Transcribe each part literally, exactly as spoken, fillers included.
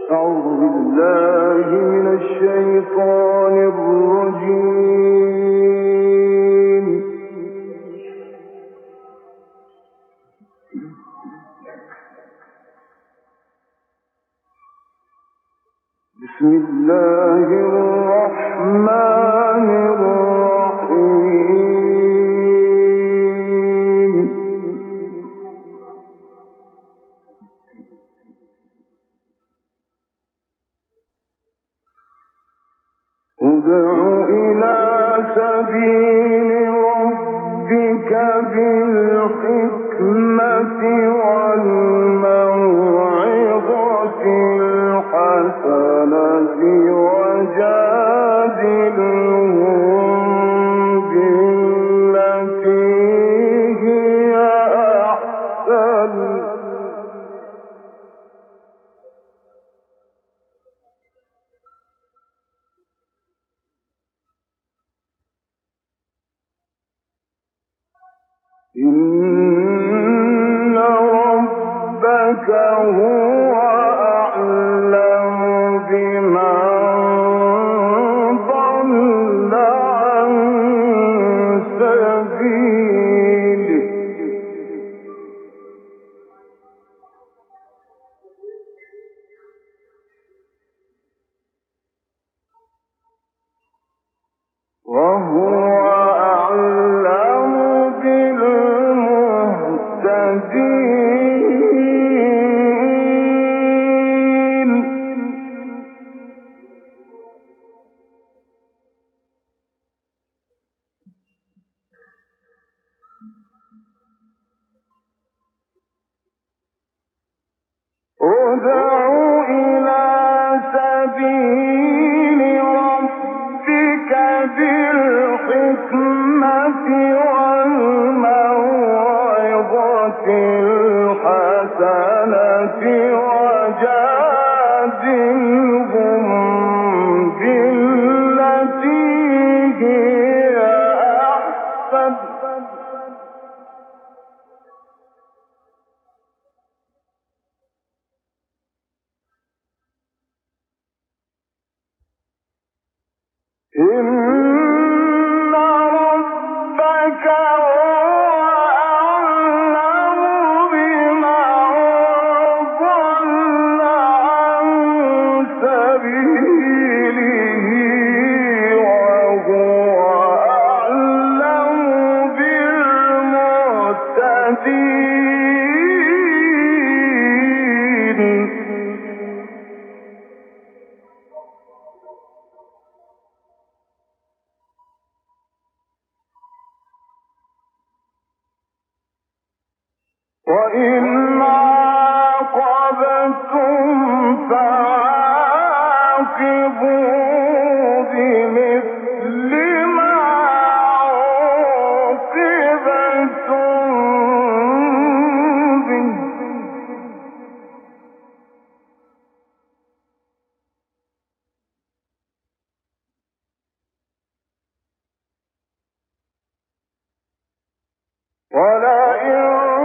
أعوذ بالله من الشيطان الرجيم. بسم الله الرحمن الرحيم. ادع إلى سبيل ربك بالحكمة والموعظة الحسنة وجادلهم بالتي هي أحسن. إن ربك هو أعلم بمن ضل عن سبيله وهو ادع إلى سبيل ربك بالحكمة والموعظة الحسنة وجادلهم بالتي هي أحسن. إن ربك هو أعلم بمن ضل عن سبيله وهو أعلم بالمهتدين. وإن عاقبتم فعاقبوا بمثل ما عوقبتم به ولئن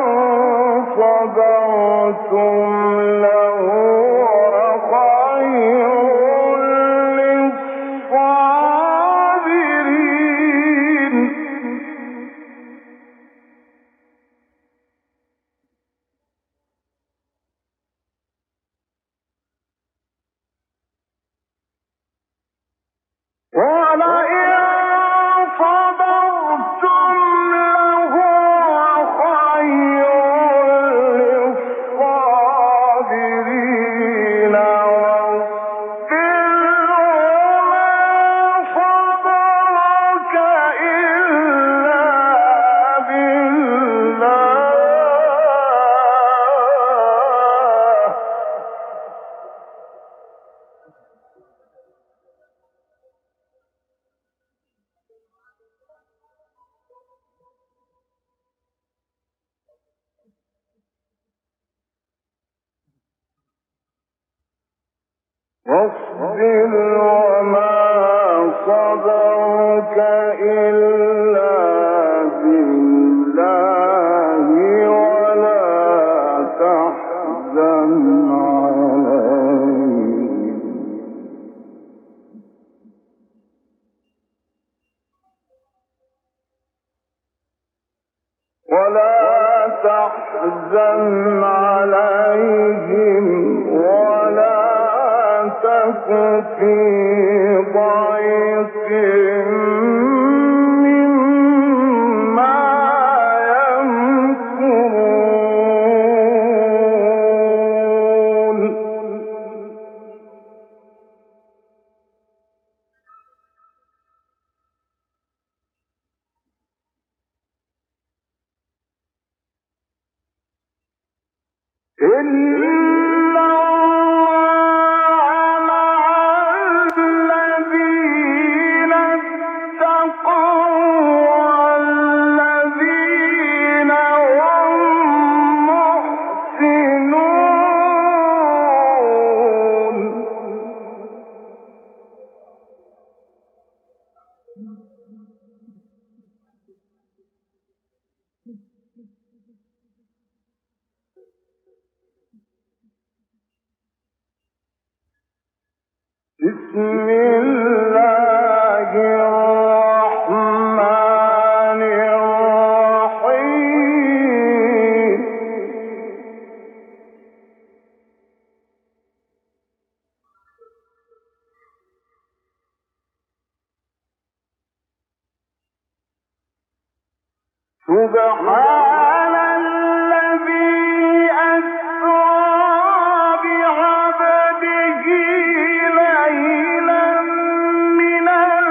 صبرتم لهو خير للصابرين. ولئن صبرتم لهو خير للصابرين واصبر وما صبرك إلا بالله واصبر وما صبرك إلا بالله ولا تحزن عليهم تحزن عليهم ولا تك في ضيق مما يمكرون إن الله مع الذين اتقوا والذين هم محسنون بسم الله الرحمن الرحيم سبحان الذي أسرى بعبده ليلا من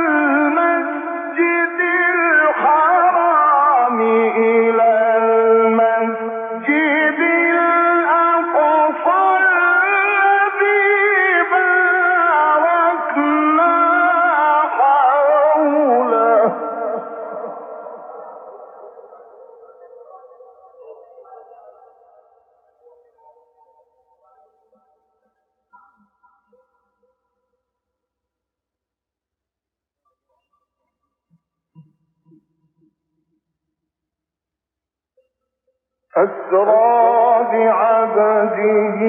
المسجد الحرام إلى المسجد الأقصى الذي باركنا حوله أسرى بعبده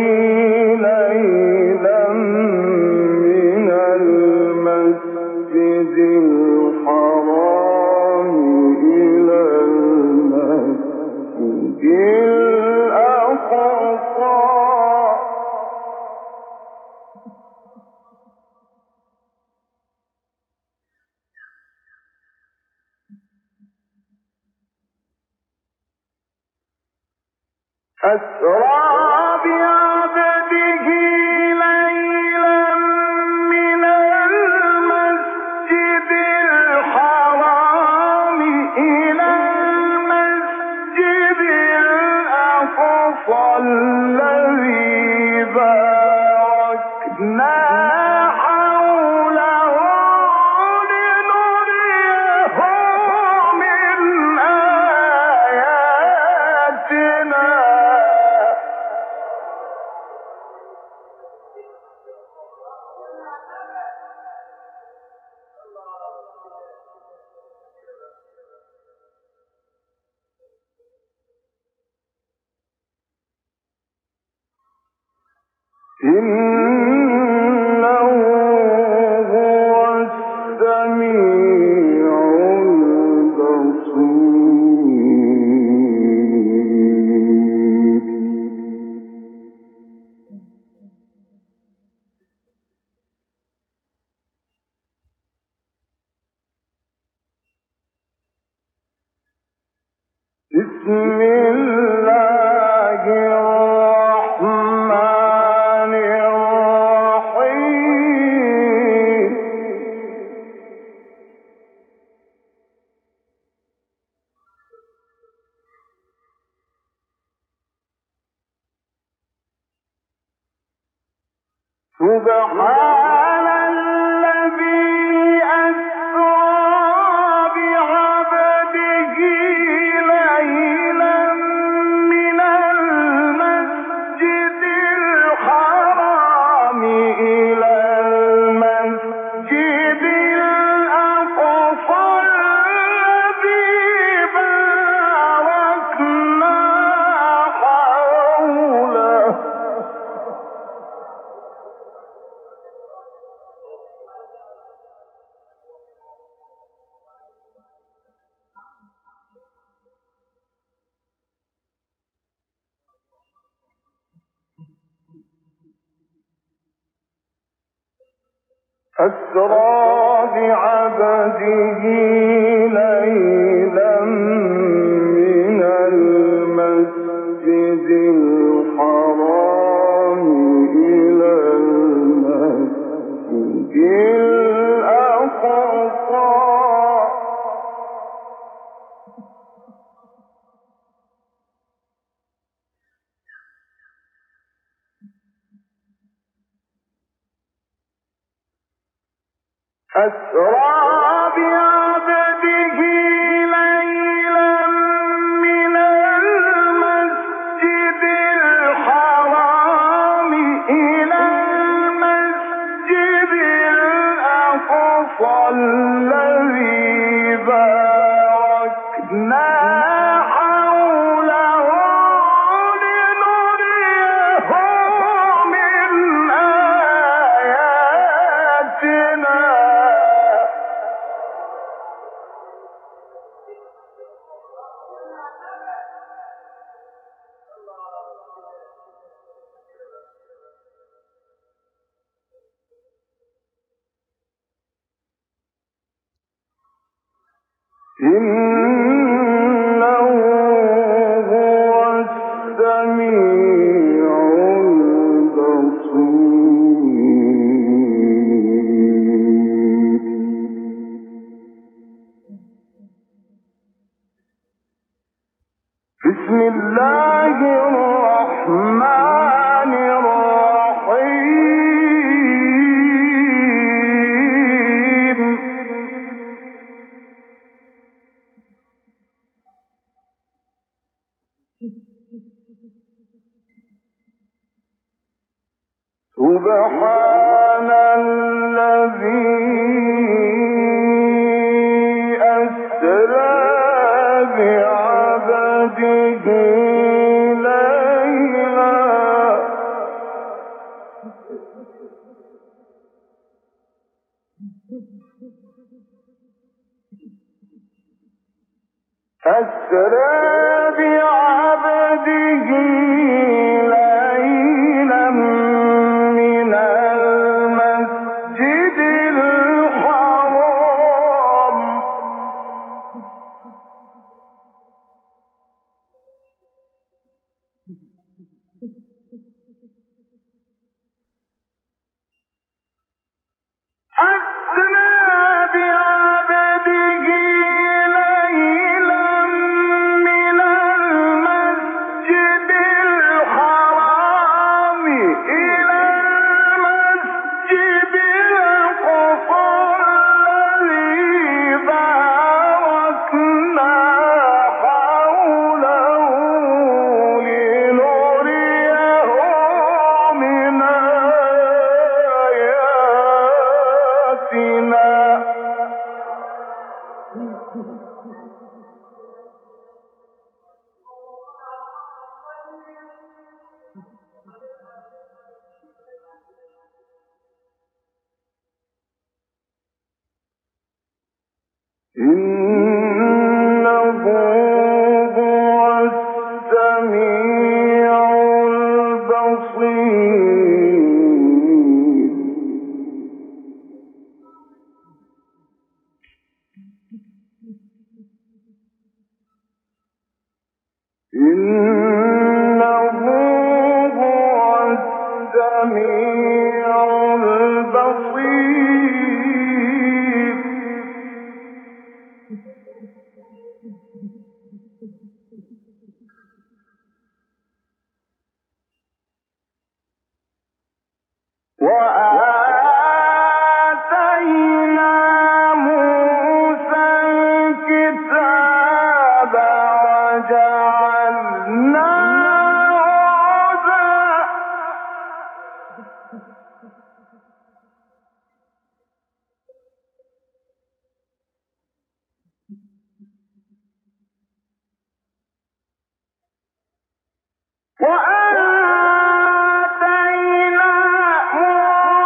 ليلا من المسجد الحرام إلى المسجد الأقصى أسرى بعبده ليلا من المسجد الحرام إلى المسجد الأقصى الذي باركنا حوله لنريه من آياتنا إنه هو السميع البصير بسم الله الرحمن الرحيم سبحان الذي أسرى بعبده ليلا من المسجد الحرام إلى المسجد الأقصى الذي باركنا حوله أسرى بعبده ليلا من المسجد الحرام إلى المسجد الأقصى أسرى بعبده ليلا من المسجد الحرام إلى المسجد الأقصى الذي باركنا حوله لنريه من آياتنا إنه هو السميع البصير بسم الله الرحمن الرحيم سبحان الذي أسرى بعبده ليلا أسرى بعبده ليلا من المسجد الحرام أسرى بعبده ليلا من المسجد الحرام إلى المسجد الأقصى الذي باركنا حوله لنريه من آياتنا إنه هو السميع البصير إنه هو السميع البصير وآتينا موسى الكتاب وجعلناه هدى وآتينا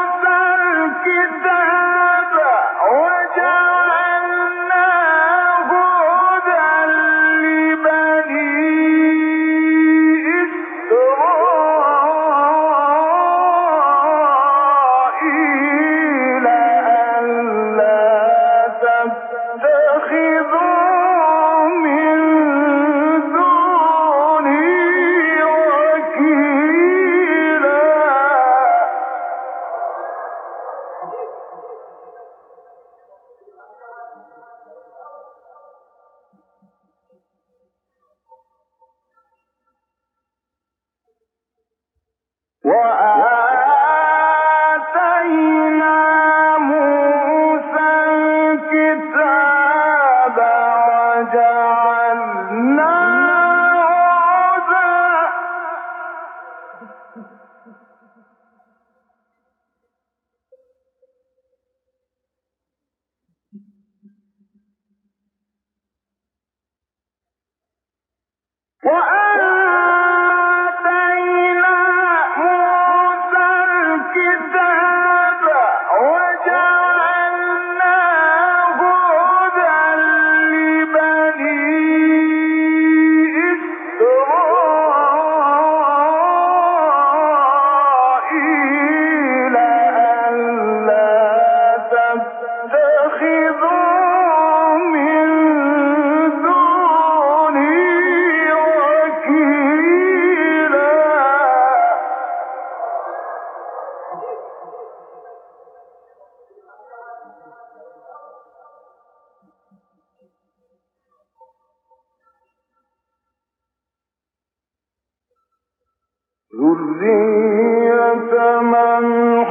ذرية من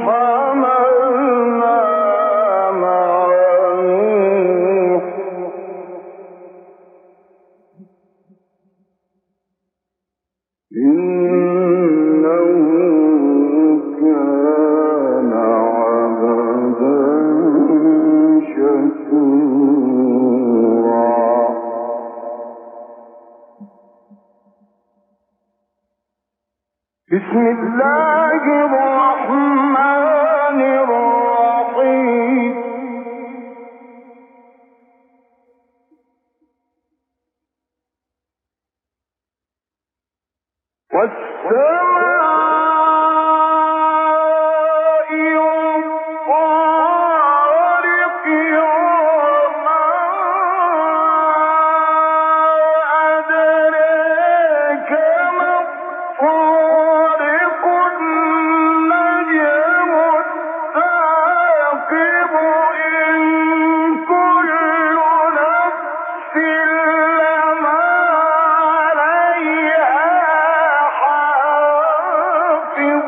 حملنا مع نوح إنه كان عبدا شكورا. بسم الله الرحمن الرحيم. والسماء والطارق وما أدراك ما الطارق النجم الثاقب إن كل نفس لما عليها حافظ.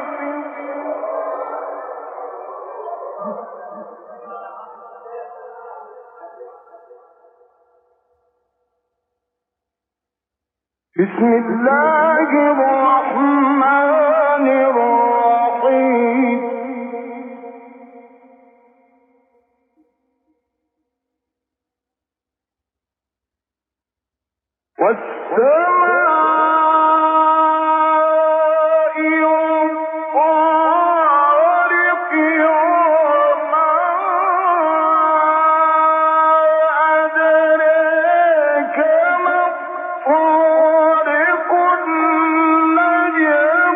بسم الله الرحمن الرحيم. والسماء والطارق وما أدراك ما الطارق النجم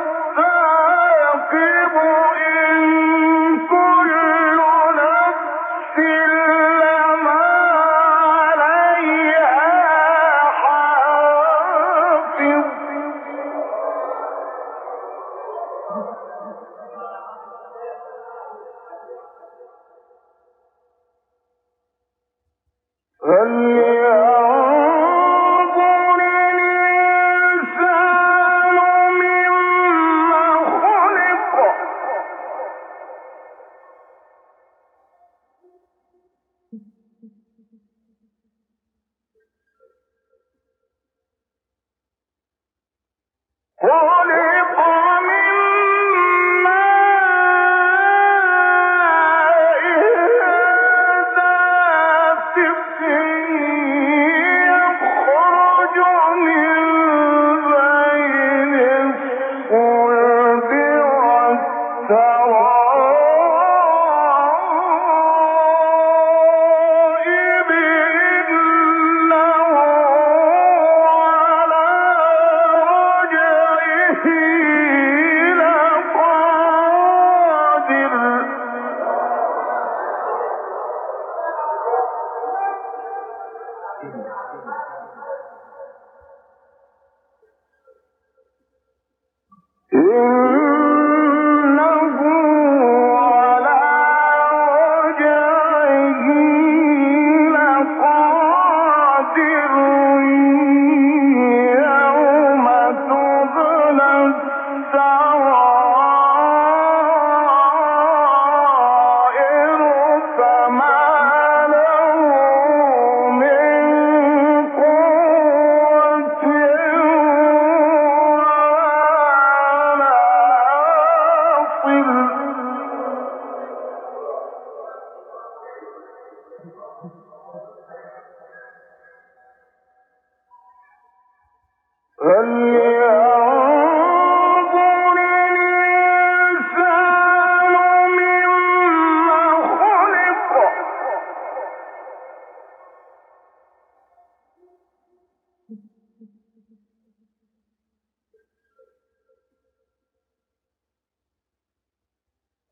الثاقب إن كل نفس لما عليها حافظ. فلينظر الإنسان مما خلق. خلق من ماء دافق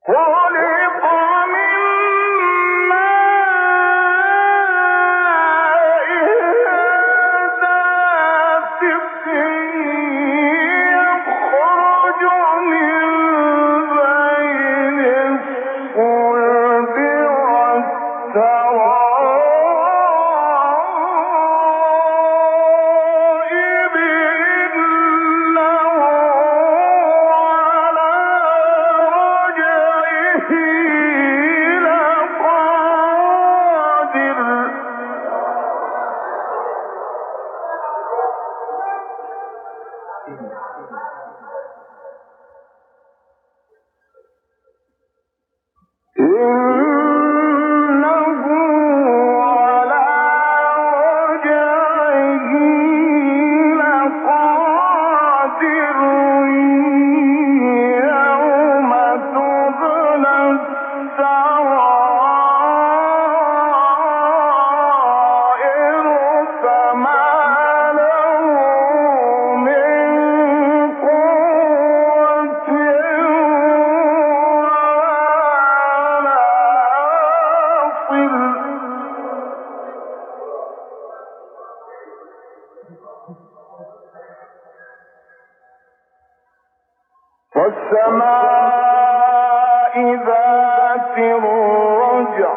والسماء ذات الرجع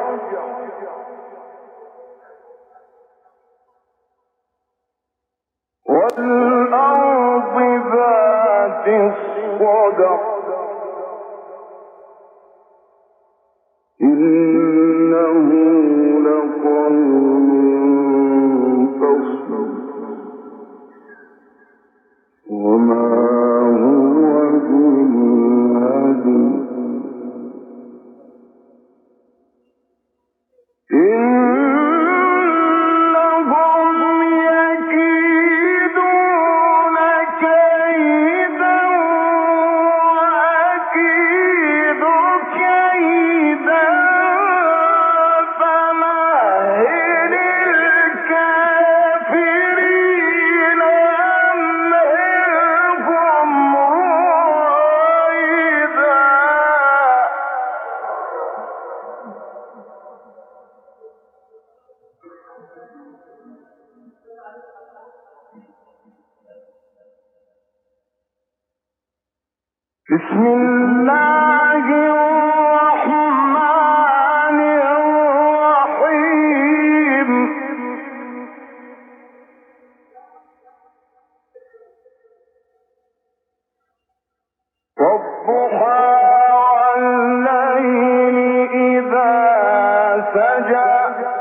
والأرض ذات الصدع إنه لقول فصل وما هو بالهدي إنهم يكيدون كيدا وأكيد كيدا فمهل الكافرين أمهلهم رويدا. بسم الله الرحمن الرحيم. والضحى والليل إذا سجى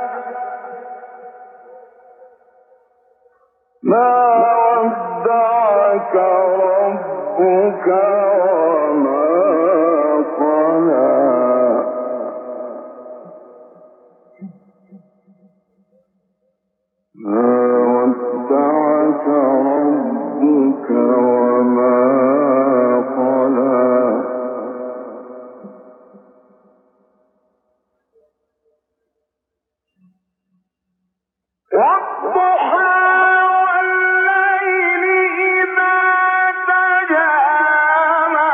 ما ودعك ربك وما قلى ما ودعك ربك وما قلى والضحى والليل إذا سجى ما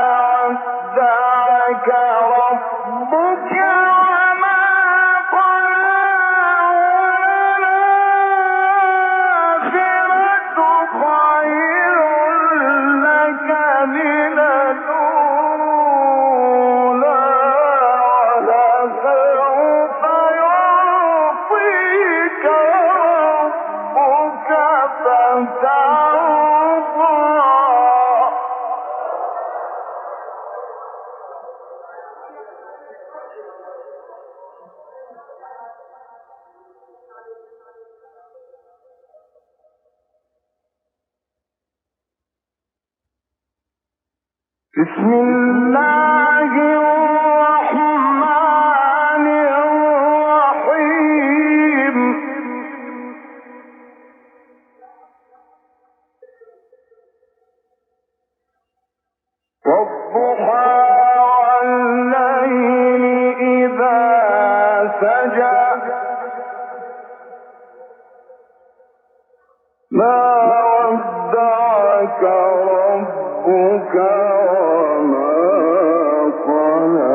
ودعك ربك وما قلى والآخرة خير لك من الأولى ولسوف يعطيك ربك فترضى. بسم الله الرحمن الرحيم. والضحى والليل إذا سجى ما ودعك ربك وما قلى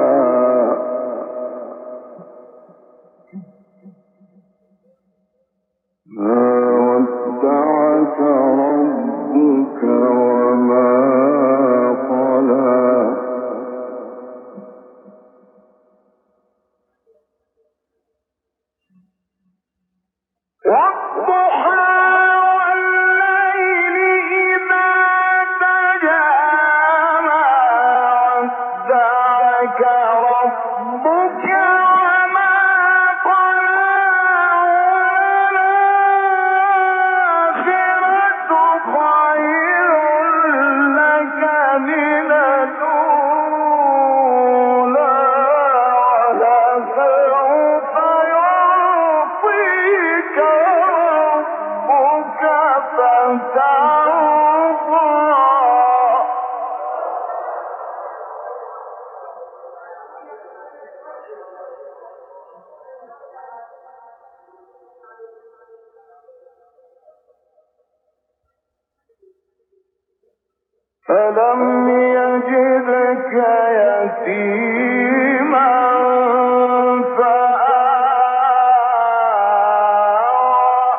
ربك وما قلى والآخرة خير لك من الأولى ولسوف يعطيك ربك فترضى. ألم يجدك يتيما فآوى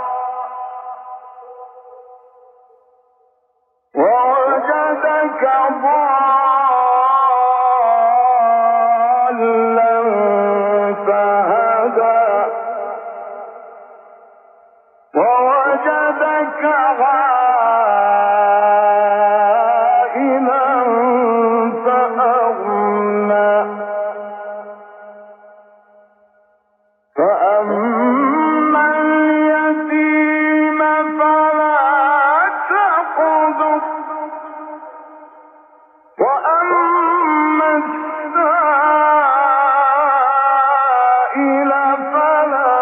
ووجدك ضالا فهدى ووجدك عائلا فأغنى فأما اليتيم فلا تقهر وأما السائل فلا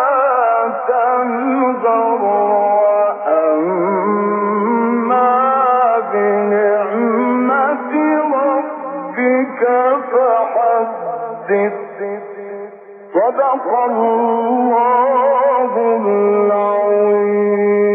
تنهر وأما بنعمة ربك فحدث. صدق الله العظيم.